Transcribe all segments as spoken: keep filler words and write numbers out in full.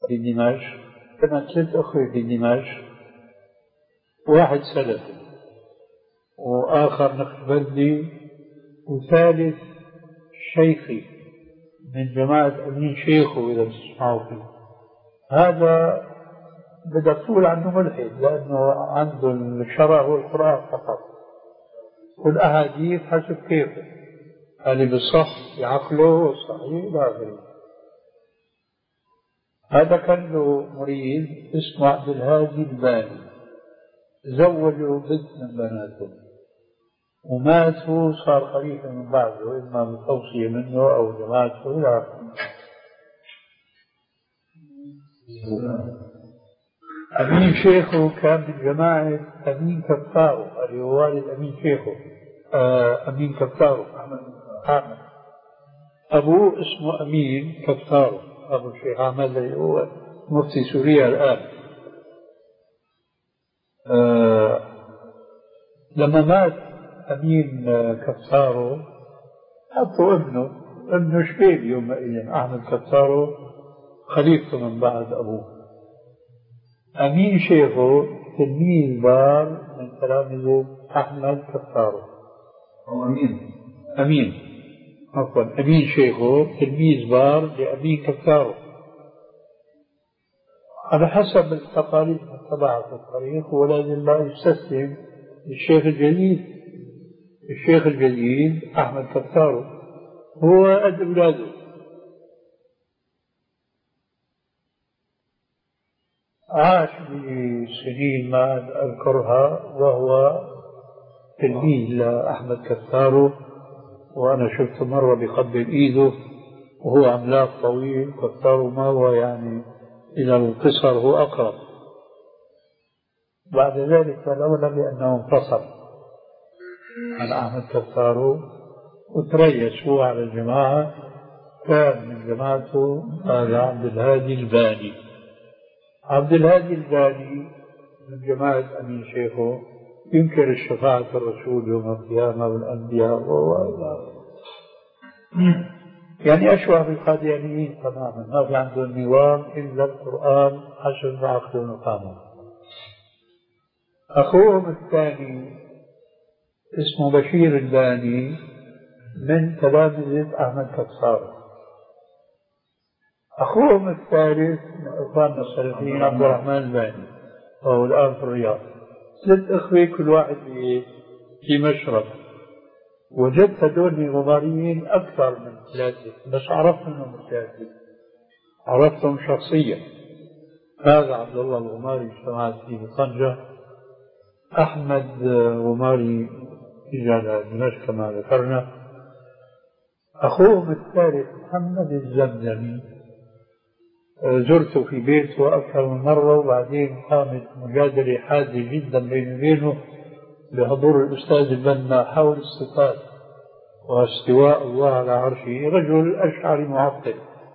في دمشق، كنا ثلاث أخوة في دمشق، واحد سلفي وآخر نقشبندي وثالث شيخي من جماعة أمين شيخه إذا تسمعوا فيه. هذا بدأ تقول عنه ملحد لأنه عنده الشرع والقرآن فقط والأحاديث حسب كيفه، اللي بالصح بعقله والصحيح إلى آخره. هذا كان له مريد اسمه عبد الهادي الباني، زوجوا بنت من بناته ومات هو، صار خليفة من بعده إما بتوصية منه أو جماعته إلى آخره. أمين شيخه كان من جماعة أمين كفاره اللي هو والد أمين شيخه. آه أمين كفاره أحمد، أبوه اسمه أمين كفاره، أبو الشيخ أحمد اللي هو مفتي سوريا الآن. آه لما مات أمين كفاره حطوا ابنه ابنه شبيب يومئذ أحمد كفاره خليفته من بعد أبوه. أمين شيخه تلميذ بار من تلاميذ أحمد كفاره. أمين أمين عفوا أمين شيخه تلميذ بار لأمين كفاره على حسب التقاليد المتبعة في الطريق، ولازم لا يستسلم الشيخ الجديد. الشيخ الجديد أحمد كفاره هو قد أولاده. عاش بسنين ما أذكرها وهو تلميذ لأحمد كفاره، وأنا شفته مرة بقبل إيده وهو عملاق طويل. كفاره ما هو يعني إلى القصر هو أقرب. بعد ذلك فالأولى بأنه انفصل عن أحمد كفاره وتريس هو على الجماعة، كان من جماعته هذا عبد الهادي الباني. عبد الهادي الباني من جماعة أمين شيخه، ينكر الشفاعة الرسول يوم القيامة والأنبياء وإلى يعني أشبه بالقاديانيين تماما، ما في عندهم نظام إلا القرآن حسب عقل وقامه. أخوهم الثاني اسمه بشير الباني من تلامذة أحمد كفاره. أخوهم الثالث من إخواننا السلفيين عبد الرحمن الباني وهو الآن في الرياض. ثلاث أخوة كل واحد في مشرب. وجدت هذول غماريين أكثر من ثلاثة، بس عرفت منهم ثلاثة، عرفتهم شخصيا. هذا عبد الله الغماري اجتمعت فيه بطنجة، أحمد غماري إجا دمشق كما ذكرنا، أخوهم الثالث محمد الزمزمي زرته في بيته أكثر من مرة، وبعدين قامت مجادلة حادة جدا بيني وبينه بحضور الأستاذ البنا حول الصفات واستواء الله على عرشه. رجل أشعري معطل.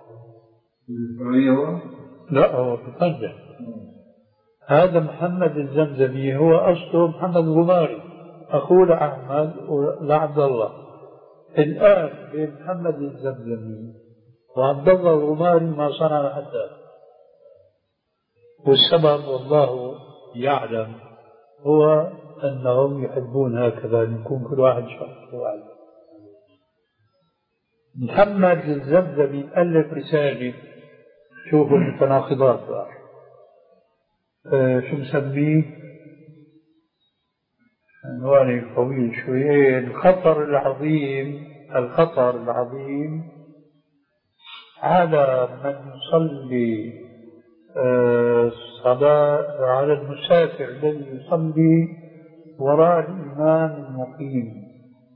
لا هو في طنجة. هذا محمد الزمزمي هو أصله محمد غماري أخوه لأحمد ولعبد الله. الآن بين محمد الزمزمي وعبد الله الغماري ما صنع حتى، والسبب والله يعلم هو أنهم يحبون هكذا يكون كل واحد شخص واحد. محمد الزمزمي ألف رسالة، شوفوا المتناقضات بقى. أه شو مسميه؟ عنواني طويل شوية. الخطر العظيم، الخطر العظيم على من يصلي أه صلاة، على المسافر الذي يصلي وراء الإمام المقيم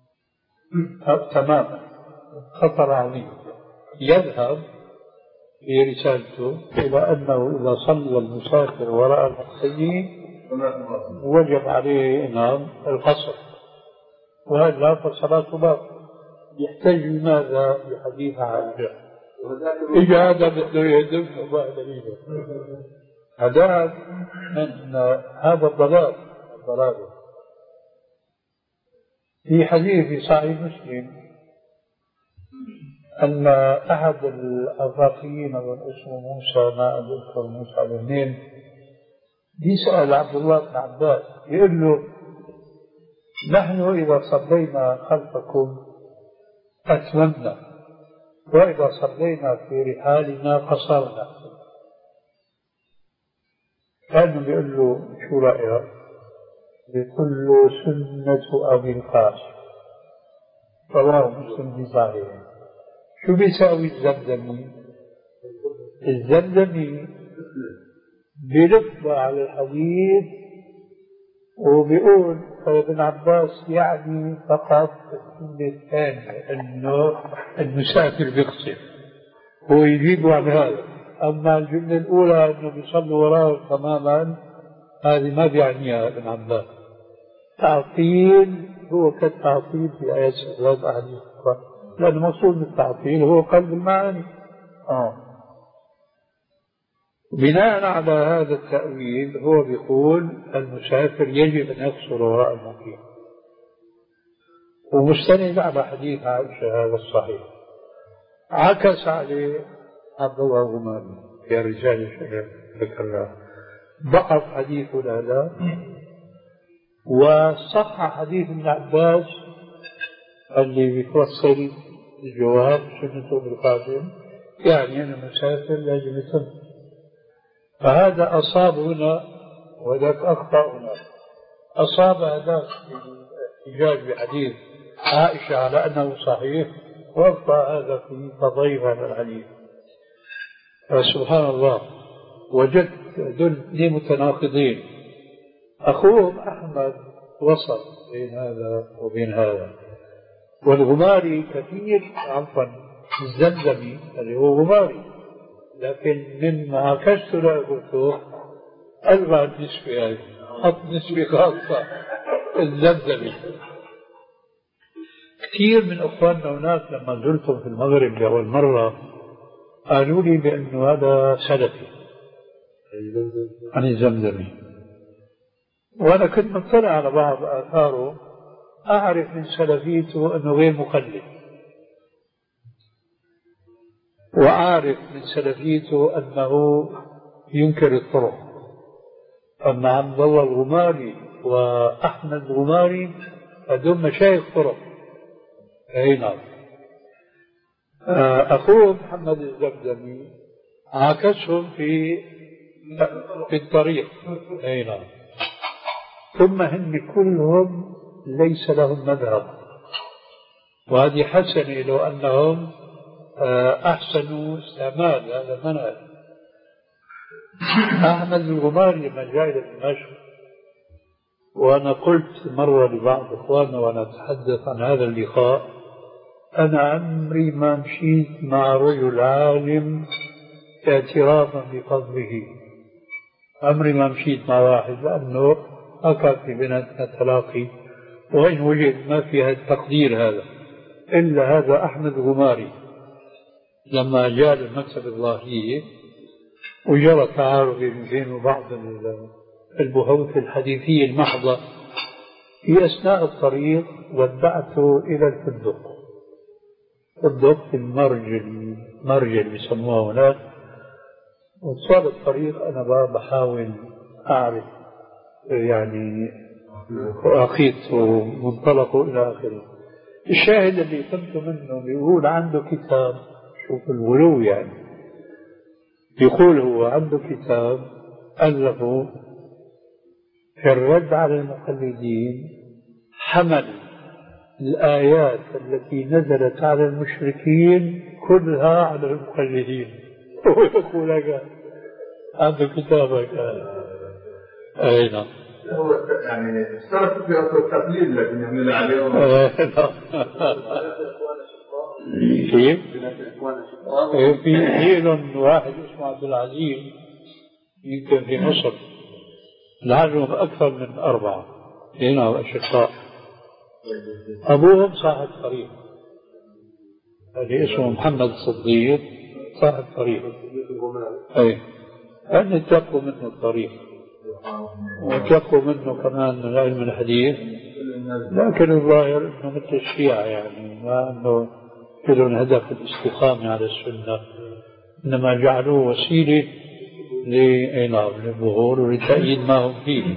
تماما. خطر عظيم. يذهب في رسالته إلى أنه إذا صلى المسافر وراء المقيم وجب عليه إمام القصر، وهذا فصلاته باطلة. يحتاج لماذا؟ لحديث عائشة. إجا هذا بده يهدم الله دليله. هذا من هذا الضلال الضلال. في حديث في صحيح مسلم أن أحد الأفاقيين أظن اسمه موسى، ما أذكر موسى بنين، بيسأل عبد الله بن عباس يقول له: نحن إذا صلينا خلفكم أتممنا، وإذا صلينا في رحالنا قصرنا. كان بيقول له: شو رأيك؟ بيقول له: سنة أبي القاسم، رواه مسلم في صحيحه. شو بيساوي الزمزمي؟ الزمزمي بيلف على الحديث وبيقول ابن عباس يعني فقط الجملة الثانية انه المسافر بيغسل، هو يجيب عن هذا. اما الجملة الاولى انه بيصلوا وراه تماما، هذه ما بيعنيها ابن عباس. تعطيل هو كالتعطيل في آيات صفات أحاديث، لأن المقصود بالتعطيل هو قلب المعاني. آه. بناء على هذا التأويل هو بيقول المسافر يجب أن يقصر وراء المقيم، ومستند على حديث عائشة هذا الصحيح. عكس عليه عبد الله غماري في رجال الشباب ذكرناه، ضعف حديث هذا وصح حديث ابن عباس اللي بيفصل الجواب سنته بالقاسم، يعني أن المسافر لازم يتم. فهذا أصاب هنا وذاك أخطأ هنا. أصاب هذاك بالاحتجاج بحديث عائشة على أنه صحيح، وأخطأ هذا في تضعيف هذا الحديث. سبحان الله، وجدت دول متناقضين. أخوهم أحمد وسط بين هذا وبين هذا، والغماري كثير، عفوا الزمزمي اللي هو غماري، لكن من معاكسته له قلته ألغى النسبة هذه، حط نسبة خاصة الزمزمي. كثير من أخواننا هناك لما زرتهم في المغرب لأول مرة قالوا لي بأنه هذا سلفي عن الزمزمي، وأنا كنت مطلع على بعض آثاره، أعرف من سلفيته أنه غير مقلد، وأعرف من سلفيته أنه ينكر الطرق. أما عبد الله الغماري وأحمد الغماري هذول مشايخ طرق. أي نعم. أخوه محمد الزمزمي عاكسهم في في الطريق. أي نعم. ثم هن كلهم ليس لهم مذهب، وهذه حسنة لو أنهم أحسنوا استعمال هذا المنهج. أحمد الغماري لما جاء إلى دمشق، وأنا قلت مرة لبعض إخواننا وأنا أتحدث عن هذا اللقاء: أنا عمري ما مشيت مع رجل عالم اعترافا بفضله، عمري ما مشيت مع واحد، لأنه أكاد في بيناتنا تلاقي، وإن وجد ما فيها التقدير هذا إلا هذا أحمد غماري. لما جاء للمكتب الظاهرية وجرى تعارض بين بعض البحوث الحديثية المحضة، في أثناء الطريق ودعته إلى الفندق، فندق في المرج المرج اللي بيسموها هناك. وطوال الطريق أنا بقى بحاول أعرف يعني أخيط ومنطلقه إلى آخره. الشاهد اللي فهمت منه بيقول عنده كتاب، شوف الغلو يعني، يقول هو عنده كتاب ألفه في الرد على المقلدين، حمل الآيات التي نزلت على المشركين كلها على المقلدين. هو يقول لك عنده كتابك. أي نعم. هو يعني اشترك في أصل التقليد، لكن يعمل عليهم كيف؟ في جيل واحد اسمه عبد العزيز يمكن في مصر، لعلهم أكثر من أربعة هنا أشقاء، أبوهم صاحب طريق اللي اسمه محمد الصديق، صاحب طريق. أي أن اتقوا منه الطريق واتقوا منه كمان من علم الحديث، لكن الظاهر أنه مثل الشيعة يعني، ما أنه لهم هدف الاستقامة على السنة، إنما جعلوه وسيلة للظهور ولتأييد ما هم فيه.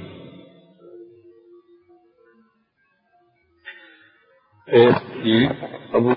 إيه أبو